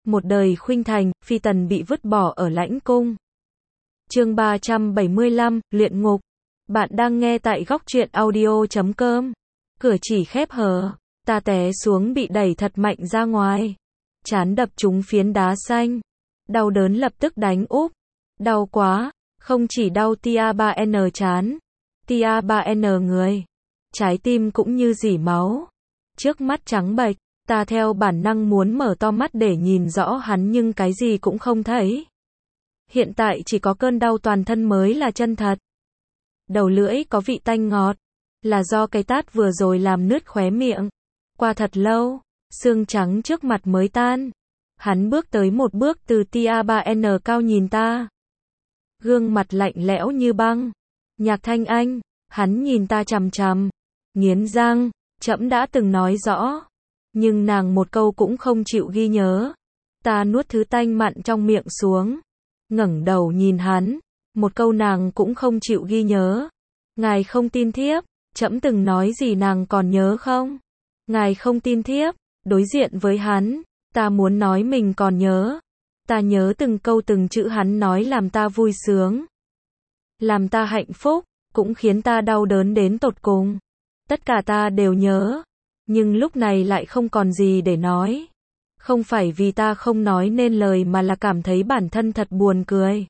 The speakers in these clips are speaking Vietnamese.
Một đời khuynh thành, phi tần bị vứt bỏ ở lãnh cung. Chương 375, luyện ngục. Bạn đang nghe tại góc truyện audio.com. Cửa chỉ khép hờ, ta té xuống bị đẩy thật mạnh ra ngoài. Trán đập trúng phiến đá xanh. Đau đớn lập tức đánh úp. Đau quá, không chỉ đau tia 3N trán, tia 3N người. Trái tim cũng như rỉ máu. Trước mắt trắng bệch, ta theo bản năng muốn mở to mắt để nhìn rõ hắn nhưng cái gì cũng không thấy. Hiện tại chỉ có cơn đau toàn thân mới là chân thật. Đầu lưỡi có vị tanh ngọt, là do cái tát vừa rồi làm nứt khóe miệng. Qua thật lâu, xương trắng trước mặt mới tan. Hắn bước tới một bước từ tia 3N cao nhìn ta. Gương mặt lạnh lẽo như băng. Nhạc Thanh Anh, hắn nhìn ta chằm chằm, nghiến răng, trẫm đã từng nói rõ. Nhưng nàng một câu cũng không chịu ghi nhớ. Ta nuốt thứ tanh mặn trong miệng xuống, ngẩng đầu nhìn hắn, một câu nàng cũng không chịu ghi nhớ. Ngài không tin thiếp, trẫm từng nói gì nàng còn nhớ không? Ngài không tin thiếp, đối diện với hắn, ta muốn nói mình còn nhớ. Ta nhớ từng câu từng chữ hắn nói làm ta vui sướng, làm ta hạnh phúc, cũng khiến ta đau đớn đến tột cùng. Tất cả ta đều nhớ, nhưng lúc này lại không còn gì để nói. Không phải vì ta không nói nên lời mà là cảm thấy bản thân thật buồn cười.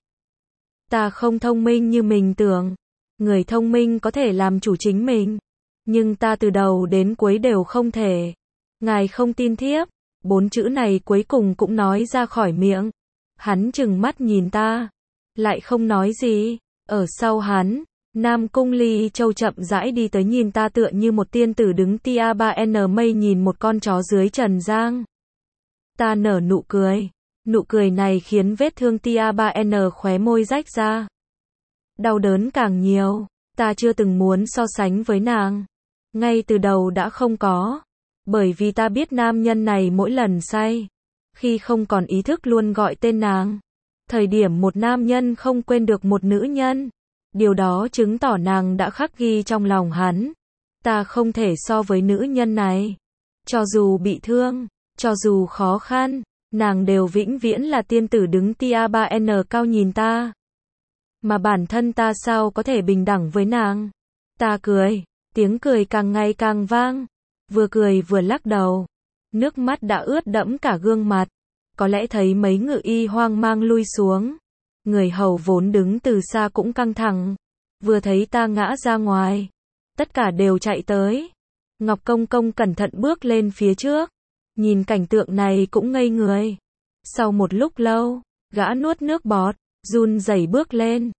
Ta không thông minh như mình tưởng. Người thông minh có thể làm chủ chính mình, nhưng ta từ đầu đến cuối đều không thể. Ngài không tin thiếp, 4 chữ này cuối cùng cũng nói ra khỏi miệng. Hắn trừng mắt nhìn ta, lại không nói gì. Ở sau hắn, Nam Cung Ly Châu chậm rãi đi tới nhìn ta tựa như một tiên tử đứng tia 3N mây nhìn một con chó dưới trần gian. Ta nở nụ cười này khiến vết thương tia 3N khóe môi rách ra. Đau đớn càng nhiều, ta chưa từng muốn so sánh với nàng. Ngay từ đầu đã không có, bởi vì ta biết nam nhân này mỗi lần say, khi không còn ý thức luôn gọi tên nàng. Thời điểm một nam nhân không quên được một nữ nhân, điều đó chứng tỏ nàng đã khắc ghi trong lòng hắn. Ta không thể so với nữ nhân này. Cho dù bị thương, cho dù khó khăn, nàng đều vĩnh viễn là tiên tử đứng tia 3N cao nhìn ta. Mà bản thân ta sao có thể bình đẳng với nàng? Ta cười, tiếng cười càng ngày càng vang. Vừa cười vừa lắc đầu. Nước mắt đã ướt đẫm cả gương mặt. Có lẽ thấy mấy ngự y hoang mang lui xuống. Người hầu vốn đứng từ xa cũng căng thẳng. Vừa thấy ta ngã ra ngoài, tất cả đều chạy tới. Ngọc Công Công cẩn thận bước lên phía trước, nhìn cảnh tượng này cũng ngây người. Sau một lúc lâu, gã nuốt nước bọt, run rẩy bước lên.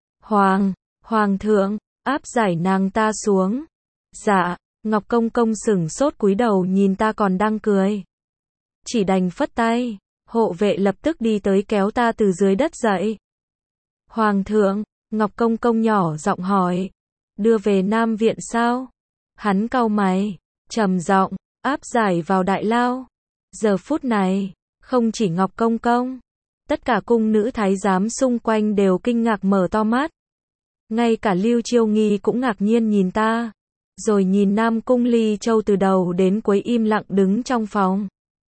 Hoàng thượng, áp giải nàng ta xuống. Dạ. Ngọc Công Công sửng sốt cúi đầu nhìn ta còn đang cười. Chỉ đành phất tay. Hộ vệ lập tức đi tới kéo ta từ dưới đất dậy. Hoàng thượng, Ngọc Công Công nhỏ giọng hỏi. Đưa về Nam Viện sao? Hắn cau mày, trầm giọng, áp giải vào đại lao. Giờ phút này, không chỉ Ngọc Công Công, tất cả cung nữ thái giám xung quanh đều kinh ngạc mở to mắt. Ngay cả Lưu Chiêu Nghi cũng ngạc nhiên nhìn ta, rồi nhìn Nam Cung Ly Châu từ đầu đến cuối im lặng đứng trong phòng.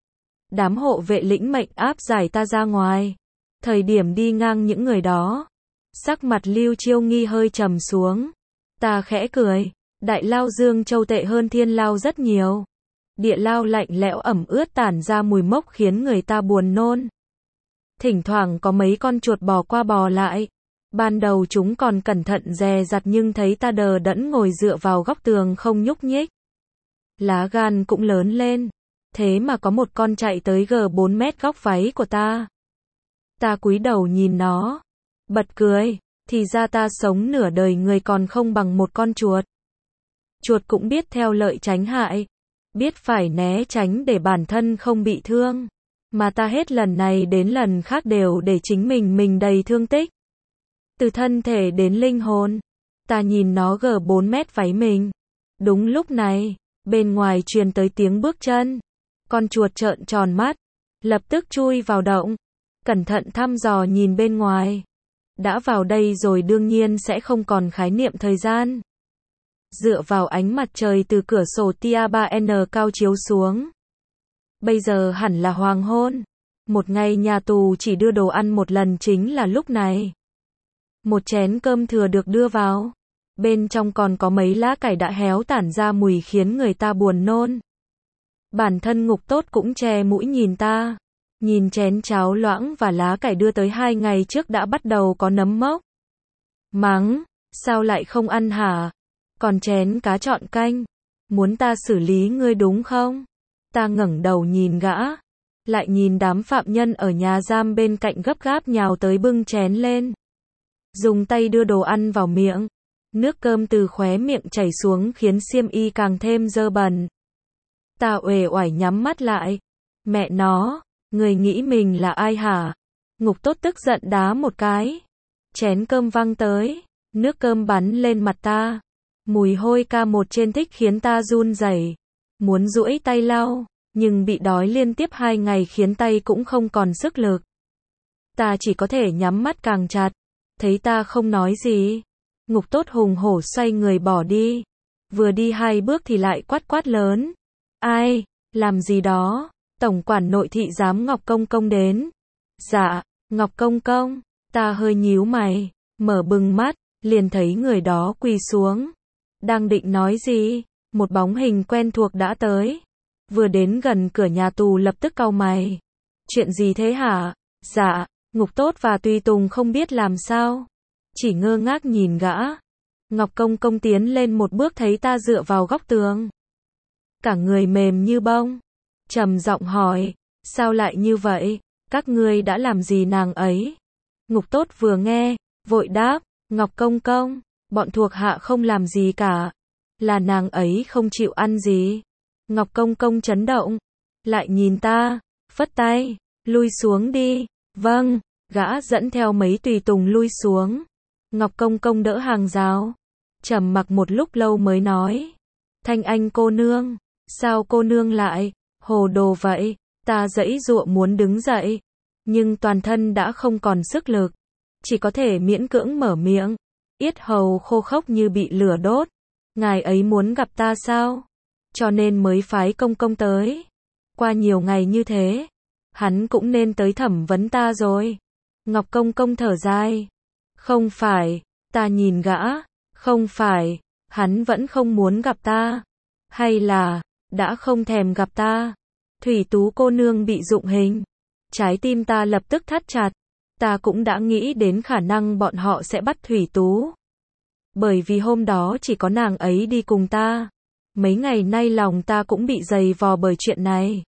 Đám hộ vệ lĩnh mệnh áp giải ta ra ngoài. Thời điểm đi ngang những người đó, sắc mặt Lưu Chiêu Nghi hơi trầm xuống. Ta khẽ cười, đại lao Dương Châu tệ hơn thiên lao rất nhiều. Địa lao lạnh lẽo ẩm ướt tản ra mùi mốc khiến người ta buồn nôn. Thỉnh thoảng có mấy con chuột bò qua bò lại. Ban đầu chúng còn cẩn thận dè dặt nhưng thấy ta đờ đẫn ngồi dựa vào góc tường không nhúc nhích. Lá gan cũng lớn lên. Thế mà có một con chạy tới G4 mét góc váy của ta. Ta cúi đầu nhìn nó, bật cười, thì ra ta sống nửa đời người còn không bằng một con chuột. Chuột cũng biết theo lợi tránh hại, biết phải né tránh để bản thân không bị thương. Mà ta hết lần này đến lần khác đều để chính mình đầy thương tích. Từ thân thể đến linh hồn, ta nhìn nó G4 mét váy mình. Đúng lúc này, bên ngoài truyền tới tiếng bước chân. Con chuột trợn tròn mắt, lập tức chui vào động, cẩn thận thăm dò nhìn bên ngoài. Đã vào đây rồi đương nhiên sẽ không còn khái niệm thời gian. Dựa vào ánh mặt trời từ cửa sổ tia 3N cao chiếu xuống. Bây giờ hẳn là hoàng hôn. Một ngày nhà tù chỉ đưa đồ ăn một lần chính là lúc này. Một chén cơm thừa được đưa vào. Bên trong còn có mấy lá cải đã héo tản ra mùi khiến người ta buồn nôn. Bản thân Ngục Tốt cũng che mũi nhìn ta. Nhìn chén cháo loãng và lá cải đưa tới 2 ngày trước đã bắt đầu có nấm mốc. Mắng, sao lại không ăn hả? Còn chén cá trọn canh, muốn ta xử lý ngươi đúng không? Ta ngẩng đầu nhìn gã, lại nhìn đám phạm nhân ở nhà giam bên cạnh gấp gáp nhào tới bưng chén lên. Dùng tay đưa đồ ăn vào miệng, nước cơm từ khóe miệng chảy xuống khiến xiêm y càng thêm dơ bẩn. Ta uể oải nhắm mắt lại. Mẹ nó, người nghĩ mình là ai hả? Ngục Tốt tức giận đá một cái. Chén cơm văng tới, nước cơm bắn lên mặt ta. Mùi hôi K1 trên thích khiến ta run rẩy, muốn duỗi tay lau, nhưng bị đói liên tiếp 2 ngày khiến tay cũng không còn sức lực. Ta chỉ có thể nhắm mắt càng chặt. Thấy ta không nói gì, Ngục Tốt hùng hổ xoay người bỏ đi. Vừa đi 2 bước thì lại quát quát lớn. Ai, làm gì đó? Tổng quản nội thị giám Ngọc Công Công đến. Dạ, Ngọc Công Công. Ta hơi nhíu mày, mở bừng mắt, liền thấy người đó quỳ xuống. Đang định nói gì, một bóng hình quen thuộc đã tới. Vừa đến gần cửa nhà tù lập tức cau mày. Chuyện gì thế hả? Dạ, Ngục Tốt và tùy tùng không biết làm sao. Chỉ ngơ ngác nhìn gã. Ngọc Công Công tiến lên một bước thấy ta dựa vào góc tường. Cả người mềm như bông. Trầm giọng hỏi, sao lại như vậy? Các ngươi đã làm gì nàng ấy? Ngục Tốt vừa nghe, vội đáp, Ngọc Công Công, bọn thuộc hạ không làm gì cả. Là nàng ấy không chịu ăn gì. Ngọc Công Công chấn động, lại nhìn ta, phất tay, lui xuống đi. Vâng, gã dẫn theo mấy tùy tùng lui xuống. Ngọc Công Công đỡ hàng rào, trầm mặc một lúc lâu mới nói, Thanh Anh cô nương, sao cô nương lại hồ đồ vậy? Ta giãy giụa muốn đứng dậy, nhưng toàn thân đã không còn sức lực, chỉ có thể miễn cưỡng mở miệng, yết hầu khô khốc như bị lửa đốt. Ngài ấy muốn gặp ta sao? Cho nên mới phái Công Công tới. Qua nhiều ngày như thế, hắn cũng nên tới thẩm vấn ta rồi. Ngọc Công Công thở dài. Không phải, ta nhìn gã, không phải, hắn vẫn không muốn gặp ta. Hay là, đã không thèm gặp ta. Thủy Tú cô nương bị dụng hình. Trái tim ta lập tức thắt chặt. Ta cũng đã nghĩ đến khả năng bọn họ sẽ bắt Thủy Tú. Bởi vì hôm đó chỉ có nàng ấy đi cùng ta. Mấy ngày nay lòng ta cũng bị dày vò bởi chuyện này.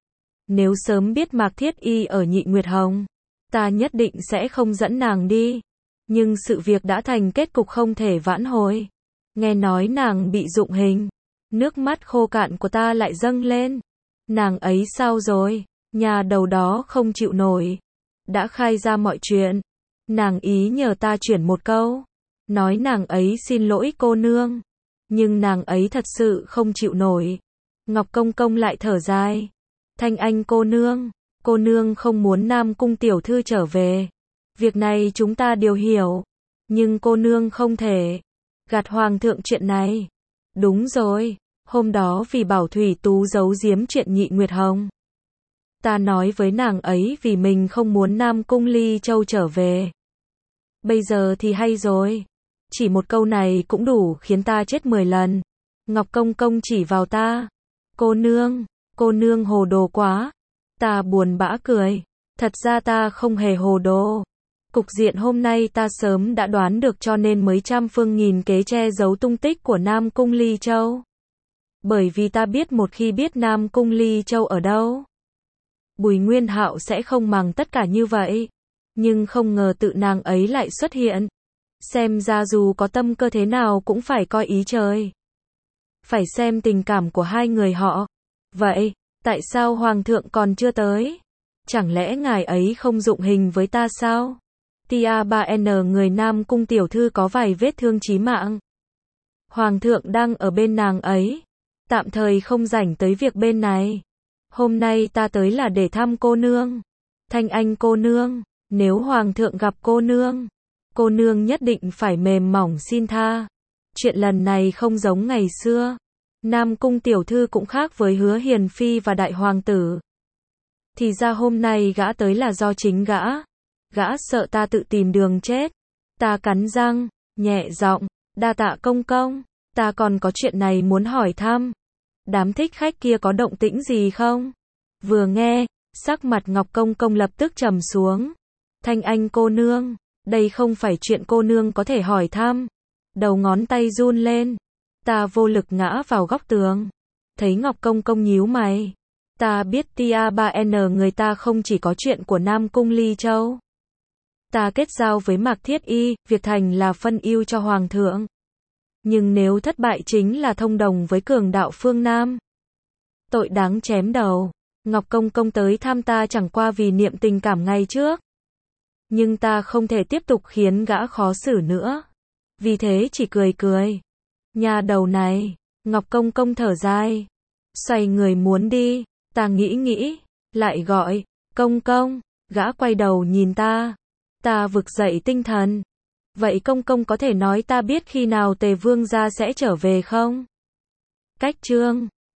Nếu sớm biết Mạc Thiết Y ở Nhị Nguyệt Hồng, ta nhất định sẽ không dẫn nàng đi. Nhưng sự việc đã thành kết cục không thể vãn hồi. Nghe nói nàng bị dụng hình, nước mắt khô cạn của ta lại dâng lên. Nàng ấy sao rồi? Nhà đầu đó không chịu nổi. Đã khai ra mọi chuyện. Nàng ý nhờ ta chuyển một câu. Nói nàng ấy xin lỗi cô nương. Nhưng nàng ấy thật sự không chịu nổi. Ngọc Công Công lại thở dài. Thanh Anh cô nương không muốn Nam Cung tiểu thư trở về. Việc này chúng ta đều hiểu. Nhưng cô nương không thể gạt hoàng thượng chuyện này. Đúng rồi, hôm đó vì bảo Thủy Tú giấu giếm chuyện Nhị Nguyệt Hồng. Ta nói với nàng ấy vì mình không muốn Nam Cung Ly Châu trở về. Bây giờ thì hay rồi. Chỉ một câu này cũng đủ khiến ta chết 10 lần. Ngọc Công Công chỉ vào ta. Cô nương hồ đồ quá. Ta buồn bã cười. Thật ra ta không hề hồ đồ. Cục diện hôm nay ta sớm đã đoán được cho nên mới trăm phương nghìn kế che giấu tung tích của Nam Cung Ly Châu. Bởi vì ta biết một khi biết Nam Cung Ly Châu ở đâu, Bùi Nguyên Hạo sẽ không màng tất cả như vậy. Nhưng không ngờ tự nàng ấy lại xuất hiện. Xem ra dù có tâm cơ thế nào cũng phải coi ý trời. Phải xem tình cảm của hai người họ. Vậy, tại sao Hoàng thượng còn chưa tới? Chẳng lẽ ngài ấy không dụng hình với ta sao? Tia 3N người Nam Cung tiểu thư có vài vết thương chí mạng. Hoàng thượng đang ở bên nàng ấy. Tạm thời không rảnh tới việc bên này. Hôm nay ta tới là để thăm cô nương. Thanh Anh cô nương, nếu Hoàng thượng gặp cô nương nhất định phải mềm mỏng xin tha. Chuyện lần này không giống ngày xưa. Nam Cung tiểu thư cũng khác với Hứa Hiền Phi và Đại Hoàng tử. Thì ra hôm nay gã tới là do chính gã. Gã sợ ta tự tìm đường chết. Ta cắn răng, nhẹ giọng, đa tạ công công, ta còn có chuyện này muốn hỏi thăm. Đám thích khách kia có động tĩnh gì không? Vừa nghe, sắc mặt Ngọc Công Công lập tức trầm xuống. Thanh Anh cô nương, đây không phải chuyện cô nương có thể hỏi thăm. Đầu ngón tay run lên. Ta vô lực ngã vào góc tường. Thấy Ngọc Công Công nhíu mày. Ta biết Tia 3N người ta không chỉ có chuyện của Nam Cung Ly Châu. Ta kết giao với Mạc Thiết Y, việc thành là phân ưu cho Hoàng thượng. Nhưng nếu thất bại chính là thông đồng với cường đạo phương Nam. Tội đáng chém đầu. Ngọc Công Công tới thăm ta chẳng qua vì niệm tình cảm ngày trước. Nhưng ta không thể tiếp tục khiến gã khó xử nữa. Vì thế chỉ cười cười. Nhà đầu này, Ngọc Công Công thở dài. Xoay người muốn đi, ta nghĩ, lại gọi, công công, gã quay đầu nhìn ta. Ta vực dậy tinh thần. Vậy công công có thể nói ta biết khi nào Tề Vương gia sẽ trở về không? Cách chương